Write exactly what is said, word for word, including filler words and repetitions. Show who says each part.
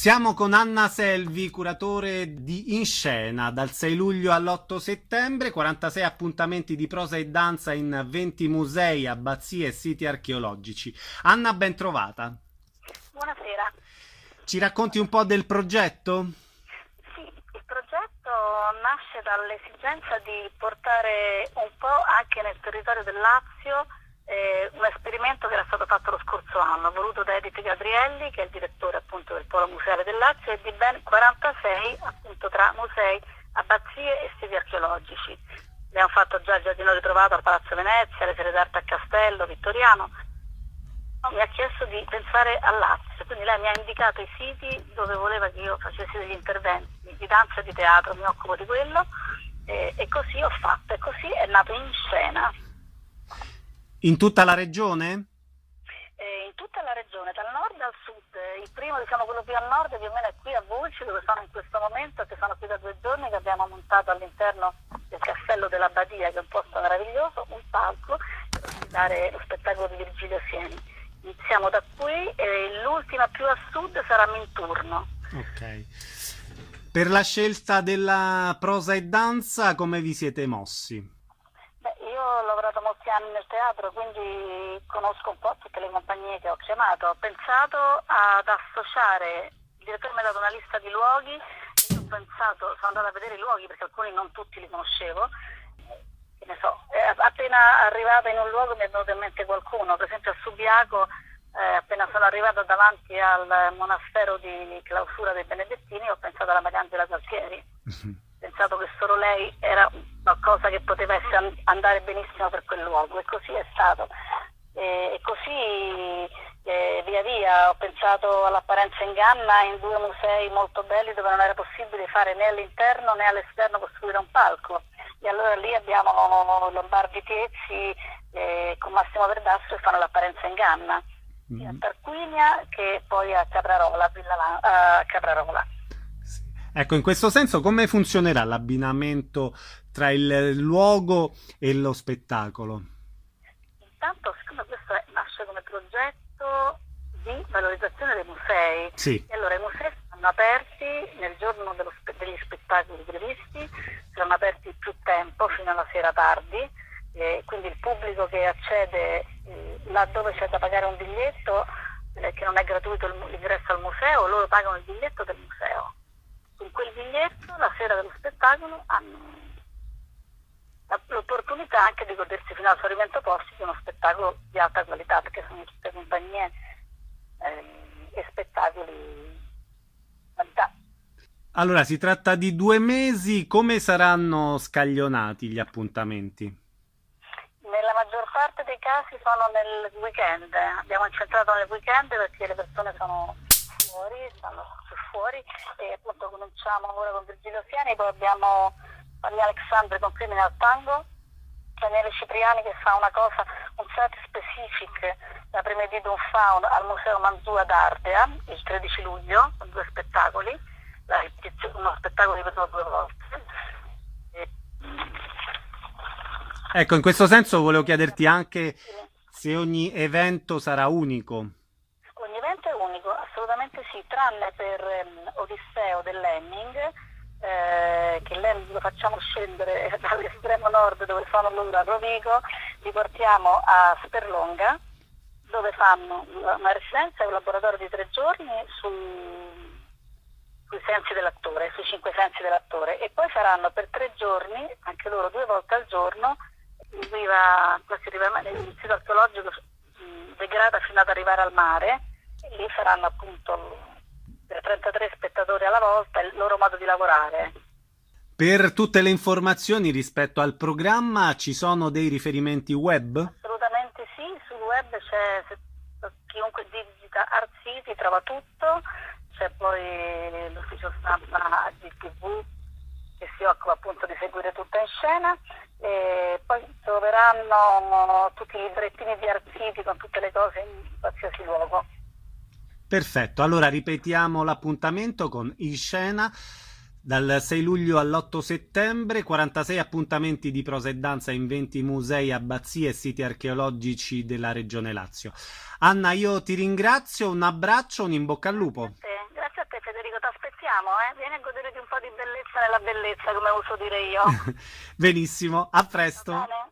Speaker 1: Siamo con Anna Selvi, curatore di In Scena, dal sei luglio all'otto settembre, quarantasei appuntamenti di prosa e danza in venti musei, abbazie e siti archeologici. Anna, ben trovata.
Speaker 2: Buonasera.
Speaker 1: Ci racconti un po' del progetto?
Speaker 2: Sì, il progetto nasce dall'esigenza di portare un po' anche nel territorio del Lazio eh, un esperimento che era stato fatto lo scorso anno, voluto da Edith Gabrielli, che è il direttore appunto del Polo Museale del Lazio, e di ben quarantasei appunto tra musei, abbazie e siti archeologici. Abbiamo fatto già il giardino ritrovato al Palazzo Venezia, le sere d'arte a Castello, Vittoriano. Mi ha chiesto di pensare al Lazio, quindi lei mi ha indicato i siti dove voleva che io facessi degli interventi di danza e di teatro, mi occupo di quello, e, e così ho fatto, e così è nato In Scena.
Speaker 1: In tutta la regione?
Speaker 2: Eh, in tutta la regione, dal nord al sud. Il primo, diciamo quello più a nord, più o meno è qui a Volci, dove sono in questo momento, che sono qui da due giorni, che abbiamo montato all'interno del castello dell'Abbadia, che è un posto meraviglioso, un palco per dare lo spettacolo di Virgilio Sieni. Iniziamo da qui e l'ultima più a sud sarà Minturno.
Speaker 1: Ok. Per la scelta della prosa e danza, come vi siete mossi?
Speaker 2: Beh, io ho lavorato molti anni nel teatro, quindi conosco un po' tutte le compagnie che ho chiamato. Ho pensato ad associare, il direttore mi ha dato una lista di luoghi, io ho pensato, sono andata a vedere i luoghi perché alcuni non tutti li conoscevo. Che ne so, eh, appena arrivata in un luogo mi è venuto in mente qualcuno, per esempio a Subiaco, eh, appena sono arrivata davanti al monastero di clausura dei Benedettini, ho pensato alla Mariangela Galtieri. Ho pensato che solo lei era qualcosa che poteva essere, andare benissimo per quel luogo, e così è stato. E, e così eh, via via ho pensato all'Apparenza Inganna, in due musei molto belli dove non era possibile fare né all'interno né all'esterno costruire un palco. E allora lì abbiamo Lombardi Tiezzi eh, con Massimo Verdastro che fanno l'Apparenza Inganna, sia a Tarquinia che poi a Caprarola, a, Villa, a Caprarola.
Speaker 1: Ecco, in questo senso come funzionerà l'abbinamento tra il luogo e lo spettacolo?
Speaker 2: Intanto, siccome questo è, nasce come progetto di valorizzazione dei musei,
Speaker 1: sì.
Speaker 2: E allora i musei saranno aperti nel giorno dello spe- degli spettacoli previsti, saranno aperti più tempo, fino alla sera tardi, eh, quindi il pubblico che accede eh, laddove c'è da pagare un biglietto, eh, che non è gratuito l'ingresso al museo, loro pagano il biglietto del museo. Con quel biglietto, la sera dello spettacolo, hanno l'opportunità anche di godersi fino al esaurimento posti di uno spettacolo di alta qualità, perché sono tutte compagnie eh, e spettacoli di qualità.
Speaker 1: Allora, si tratta di due mesi, come saranno scaglionati gli appuntamenti?
Speaker 2: Nella maggior parte dei casi sono nel weekend, abbiamo incentrato nel weekend perché le persone sono fuori, stanno più fuori, e appunto cominciamo ora con Virgilio Sieni, poi abbiamo Maria Alexandre con Criminal Tango, Daniele Cipriani che fa una cosa, un set specific, la Premier di un Faun al Museo Manzua d'Ardea il tredici luglio, con due spettacoli, la ripetizione, uno spettacolo ripetuto due volte. E...
Speaker 1: Ecco, in questo senso volevo chiederti anche se ogni evento sarà unico.
Speaker 2: Ogni evento è unico, assolutamente sì, tranne per um, Odisseo dell'Henning, eh, che l'Henning lo facciamo scendere dall'estremo nord dove sono loro a Rovigo, li portiamo a Sperlonga, dove fanno una residenza e un laboratorio di tre giorni su, sui sensi dell'attore, sui cinque sensi dell'attore, e poi faranno per tre giorni, anche loro due volte al giorno, in riva, quasi riva, nel sito archeologico degrada fino ad arrivare al mare, e lì faranno appunto per trentatré spettatori alla volta il loro modo di lavorare.
Speaker 1: Per tutte le informazioni rispetto al programma ci sono dei riferimenti web?
Speaker 2: Assolutamente sì, sul web c'è, se, chiunque digita Art City trova tutto, c'è poi l'ufficio stampa A G T V che si occupa appunto di seguire tutta In Scena, e poi troveranno tutti i librettini di Art City con tutte le cose in qualsiasi luogo.
Speaker 1: Perfetto, allora ripetiamo l'appuntamento con In Scena dal sei luglio all'otto settembre, quarantasei appuntamenti di prosa e danza in venti musei, abbazie e siti archeologici della Regione Lazio. Anna, io ti ringrazio, un abbraccio, un in bocca al lupo.
Speaker 2: Grazie a te, Grazie a te Federico. capito, ti aspettiamo, eh? Vieni a goderti un po' di bellezza nella bellezza, come uso dire io.
Speaker 1: Benissimo, a
Speaker 2: Va
Speaker 1: presto.
Speaker 2: bene?